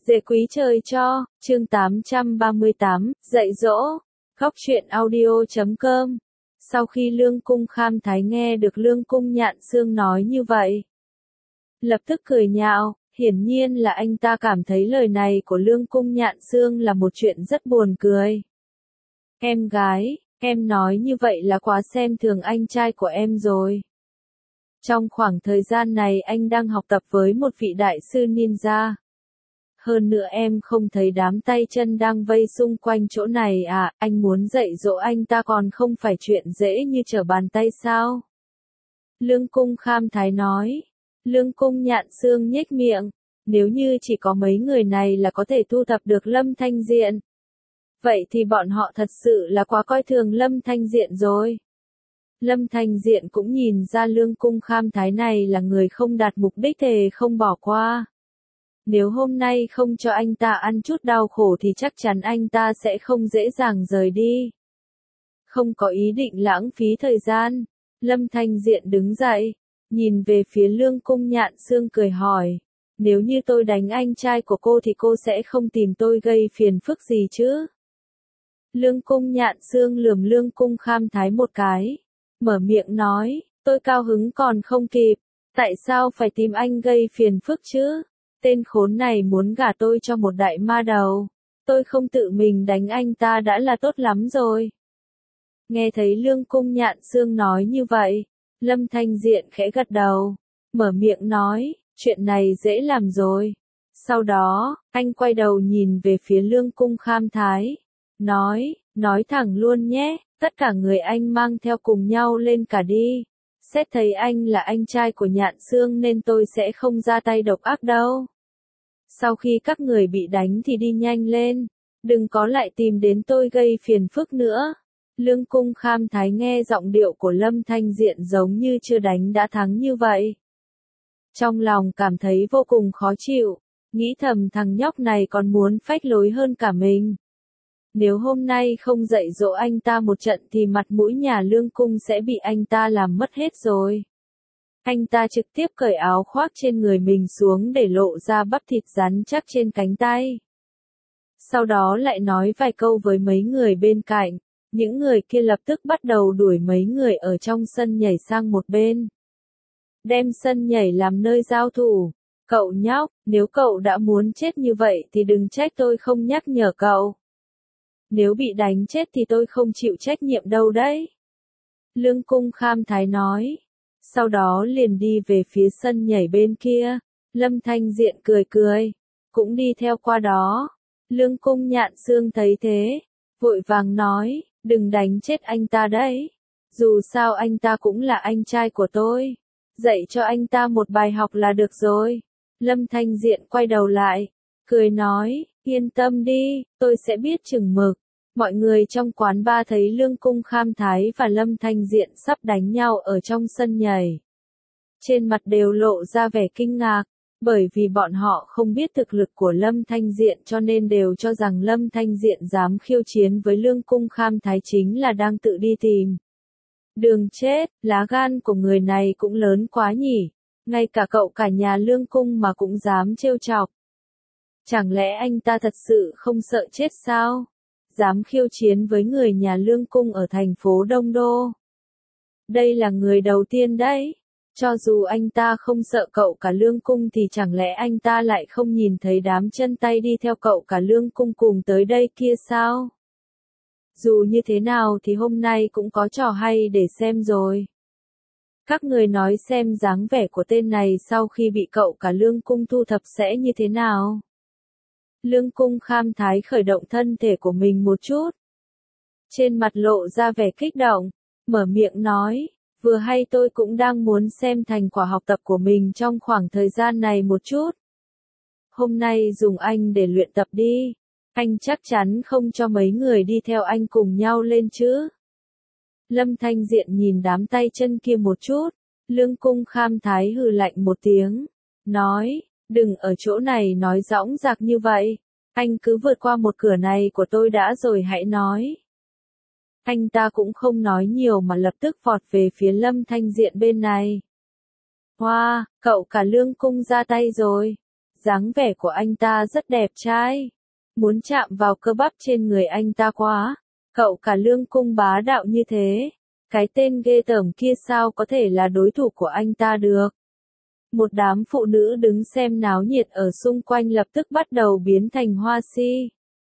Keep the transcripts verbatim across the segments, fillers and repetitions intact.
Dễ quý trời cho, chương tám trăm ba mươi tám, dạy dỗ, góc truyện audio chấm com. Sau khi Lương Cung Kham Thái nghe được Lương Cung Nhạn Xương nói như vậy, lập tức cười nhạo, hiển nhiên là anh ta cảm thấy lời này của Lương Cung Nhạn Xương là một chuyện rất buồn cười. Em gái, em nói như vậy là quá xem thường anh trai của em rồi. Trong khoảng thời gian này anh đang học tập với một vị đại sư ninja. Hơn nữa em không thấy đám tay chân đang vây xung quanh chỗ này à, anh muốn dạy dỗ anh ta còn không phải chuyện dễ như trở bàn tay sao? Lương Cung Kham Thái nói. Lương Cung Nhạn Xương nhếch miệng, nếu như chỉ có mấy người này là có thể thu thập được Lâm Thanh Diện. Vậy thì bọn họ thật sự là quá coi thường Lâm Thanh Diện rồi. Lâm Thanh Diện cũng nhìn ra Lương Cung Kham Thái này là người không đạt mục đích thề không bỏ qua. Nếu hôm nay không cho anh ta ăn chút đau khổ thì chắc chắn anh ta sẽ không dễ dàng rời đi. Không có ý định lãng phí thời gian, Lâm Thanh Diện đứng dậy, nhìn về phía Lương Cung Nhạn Xương cười hỏi, nếu như tôi đánh anh trai của cô thì cô sẽ không tìm tôi gây phiền phức gì chứ? Lương Cung Nhạn Xương lườm Lương Cung Kham Thái một cái, mở miệng nói, tôi cao hứng còn không kịp, tại sao phải tìm anh gây phiền phức chứ? Tên khốn này muốn gả tôi cho một đại ma đầu, tôi không tự mình đánh anh ta đã là tốt lắm rồi. Nghe thấy Lương Cung Nhạn Xương nói như vậy, Lâm Thanh Diện khẽ gật đầu, mở miệng nói, chuyện này dễ làm rồi. Sau đó, anh quay đầu nhìn về phía Lương Cung Kham Thái, nói, nói thẳng luôn nhé, tất cả người anh mang theo cùng nhau lên cả đi. Xét thấy anh là anh trai của Nhạn Xương nên tôi sẽ không ra tay độc ác đâu. Sau khi các người bị đánh thì đi nhanh lên, đừng có lại tìm đến tôi gây phiền phức nữa. Lương Cung Kham Thái nghe giọng điệu của Lâm Thanh Diện giống như chưa đánh đã thắng như vậy. Trong lòng cảm thấy vô cùng khó chịu, nghĩ thầm thằng nhóc này còn muốn phách lối hơn cả mình. Nếu hôm nay không dạy dỗ anh ta một trận thì mặt mũi nhà Lương Cung sẽ bị anh ta làm mất hết rồi. Anh ta trực tiếp cởi áo khoác trên người mình xuống để lộ ra bắp thịt rắn chắc trên cánh tay. Sau đó lại nói vài câu với mấy người bên cạnh, những người kia lập tức bắt đầu đuổi mấy người ở trong sân nhảy sang một bên. Đem sân nhảy làm nơi giao thủ. Cậu nhóc, nếu cậu đã muốn chết như vậy thì đừng trách tôi không nhắc nhở cậu. Nếu bị đánh chết thì tôi không chịu trách nhiệm đâu đấy. Lương Cung Kham Thái nói. Sau đó liền đi về phía sân nhảy bên kia. Lâm Thanh Diện cười cười, cũng đi theo qua đó. Lương Cung Nhạn Xương thấy thế, vội vàng nói, đừng đánh chết anh ta đấy. Dù sao anh ta cũng là anh trai của tôi. Dạy cho anh ta một bài học là được rồi. Lâm Thanh Diện quay đầu lại, cười nói, yên tâm đi, tôi sẽ biết chừng mực. Mọi người trong quán ba thấy Lương Cung Kham Thái và Lâm Thanh Diện sắp đánh nhau ở trong sân nhảy. Trên mặt đều lộ ra vẻ kinh ngạc, bởi vì bọn họ không biết thực lực của Lâm Thanh Diện cho nên đều cho rằng Lâm Thanh Diện dám khiêu chiến với Lương Cung Kham Thái chính là đang tự đi tìm đường chết, lá gan của người này cũng lớn quá nhỉ, ngay cả cậu cả nhà Lương Cung mà cũng dám trêu chọc. Chẳng lẽ anh ta thật sự không sợ chết sao? Dám khiêu chiến với người nhà Lương Cung ở thành phố Đông Đô. Đây là người đầu tiên đấy. Cho dù anh ta không sợ cậu cả Lương Cung thì chẳng lẽ anh ta lại không nhìn thấy đám chân tay đi theo cậu cả Lương Cung cùng tới đây kia sao? Dù như thế nào thì hôm nay cũng có trò hay để xem rồi. Các người nói xem dáng vẻ của tên này sau khi bị cậu cả Lương Cung thu thập sẽ như thế nào? Lương Cung Kham Thái khởi động thân thể của mình một chút. Trên mặt lộ ra vẻ kích động, mở miệng nói, vừa hay tôi cũng đang muốn xem thành quả học tập của mình trong khoảng thời gian này một chút. Hôm nay dùng anh để luyện tập đi, anh chắc chắn không cho mấy người đi theo anh cùng nhau lên chứ. Lâm Thanh Diện nhìn đám tay chân kia một chút, Lương Cung Kham Thái hừ lạnh một tiếng, nói, đừng ở chỗ này nói dõng dạc như vậy, anh cứ vượt qua một cửa này của tôi đã rồi hãy nói. Anh ta cũng không nói nhiều mà lập tức vọt về phía Lâm Thanh Diện bên này. Hoa, wow, cậu cả Lương Cung ra tay rồi. dáng vẻ của anh ta rất đẹp trai. Muốn chạm vào cơ bắp trên người anh ta quá. Cậu cả Lương Cung bá đạo như thế. Cái tên ghê tởm kia sao có thể là đối thủ của anh ta được. Một đám phụ nữ đứng xem náo nhiệt ở xung quanh lập tức bắt đầu biến thành hoa si.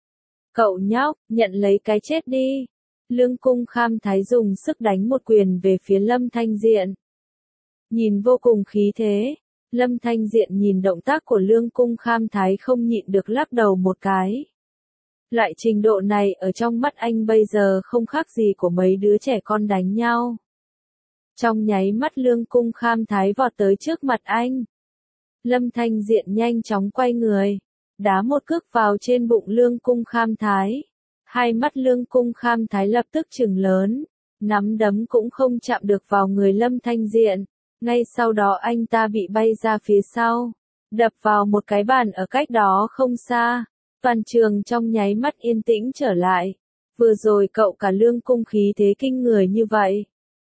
Cậu nhóc, nhận lấy cái chết đi. Lương Cung Kham Thái dùng sức đánh một quyền về phía Lâm Thanh Diện. Nhìn vô cùng khí thế. Lâm Thanh Diện nhìn động tác của Lương Cung Kham Thái không nhịn được lắc đầu một cái. Loại trình độ này ở trong mắt anh bây giờ không khác gì của mấy đứa trẻ con đánh nhau. Trong nháy mắt Lương Cung Kham Thái vọt tới trước mặt anh. Lâm Thanh Diện nhanh chóng quay người, đá một cước vào trên bụng Lương Cung Kham Thái. Hai mắt Lương Cung Kham Thái lập tức trừng lớn, nắm đấm cũng không chạm được vào người Lâm Thanh Diện. Ngay sau đó anh ta bị bay ra phía sau, đập vào một cái bàn ở cách đó không xa. Toàn trường trong nháy mắt yên tĩnh trở lại. Vừa rồi cậu cả Lương Cung khí thế kinh người như vậy.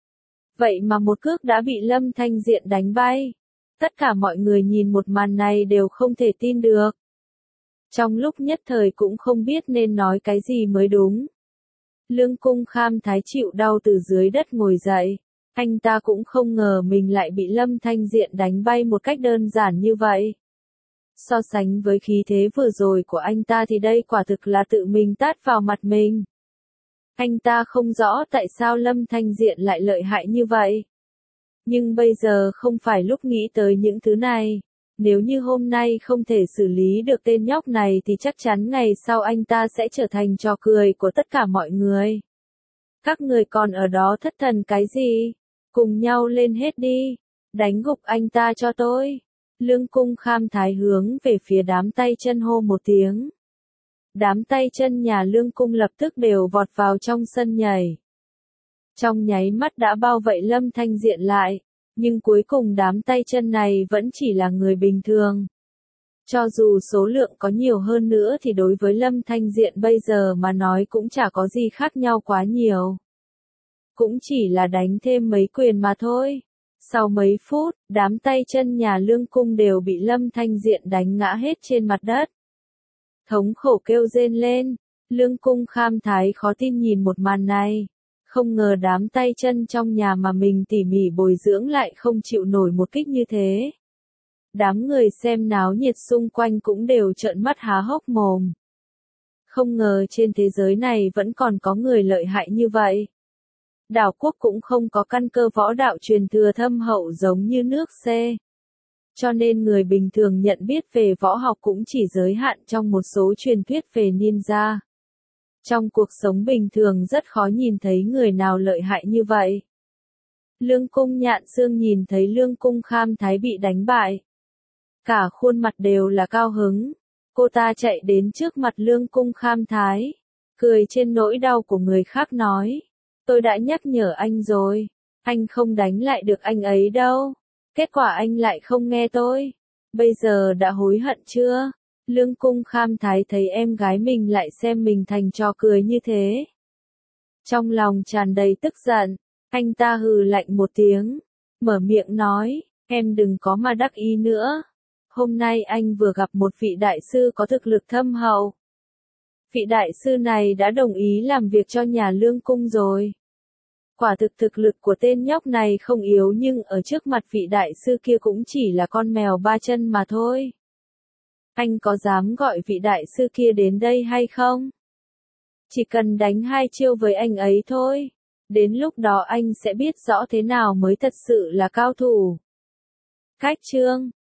Vậy mà một cước đã bị Lâm Thanh Diện đánh bay. Tất cả mọi người nhìn một màn này đều không thể tin được. Trong lúc nhất thời cũng không biết nên nói cái gì mới đúng. Lương Cung Kham Thái chịu đau từ dưới đất ngồi dậy. Anh ta cũng không ngờ mình lại bị Lâm Thanh Diện đánh bay một cách đơn giản như vậy. So sánh với khí thế vừa rồi của anh ta thì đây quả thực là tự mình tát vào mặt mình. Anh ta không rõ tại sao Lâm Thanh Diện lại lợi hại như vậy. Nhưng bây giờ không phải lúc nghĩ tới những thứ này. Nếu như hôm nay không thể xử lý được tên nhóc này thì chắc chắn ngày sau anh ta sẽ trở thành trò cười của tất cả mọi người. Các người còn ở đó thất thần cái gì? Cùng nhau lên hết đi. Đánh gục anh ta cho tôi. Lương Cung Kham Thái hướng về phía đám tay chân hô một tiếng. Đám tay chân nhà Lương Cung lập tức đều vọt vào trong sân nhảy. Trong nháy mắt đã bao vây Lâm Thanh Diện lại, nhưng cuối cùng đám tay chân này vẫn chỉ là người bình thường. Cho dù số lượng có nhiều hơn nữa thì đối với Lâm Thanh Diện bây giờ mà nói cũng chả có gì khác nhau quá nhiều. Cũng chỉ là đánh thêm mấy quyền mà thôi. Sau mấy phút, đám tay chân nhà Lương Cung đều bị Lâm Thanh Diện đánh ngã hết trên mặt đất. Thống khổ kêu rên lên, Lương Cung Kham Thái khó tin nhìn một màn này. Không ngờ đám tay chân trong nhà mà mình tỉ mỉ bồi dưỡng lại không chịu nổi một kích như thế. Đám người xem náo nhiệt xung quanh cũng đều trợn mắt há hốc mồm. Không ngờ trên thế giới này vẫn còn có người lợi hại như vậy. Đảo quốc cũng không có căn cơ võ đạo truyền thừa thâm hậu giống như nước C. Cho nên người bình thường nhận biết về võ học cũng chỉ giới hạn trong một số truyền thuyết về ninja. Trong cuộc sống bình thường rất khó nhìn thấy người nào lợi hại như vậy. Lương Cung Nhạn Xương nhìn thấy Lương Cung Kham Thái bị đánh bại. Cả khuôn mặt đều là cao hứng. Cô ta chạy đến trước mặt Lương Cung Kham Thái, cười trên nỗi đau của người khác nói. Tôi đã nhắc nhở anh rồi, anh không đánh lại được anh ấy đâu. Kết quả anh lại không nghe tôi. Bây giờ đã hối hận chưa? Lương Cung Kham Thái thấy em gái mình lại xem mình thành trò cười như thế. Trong lòng tràn đầy tức giận, anh ta hừ lạnh một tiếng, mở miệng nói, em đừng có mà đắc ý nữa. Hôm nay anh vừa gặp một vị đại sư có thực lực thâm hậu. Vị đại sư này đã đồng ý làm việc cho nhà Lương Cung rồi. Quả thực thực lực của tên nhóc này không yếu nhưng ở trước mặt vị đại sư kia cũng chỉ là con mèo ba chân mà thôi. Anh có dám gọi vị đại sư kia đến đây hay không? Chỉ cần đánh hai chiêu với anh ấy thôi. Đến lúc đó anh sẽ biết rõ thế nào mới thật sự là cao thủ. Cách chương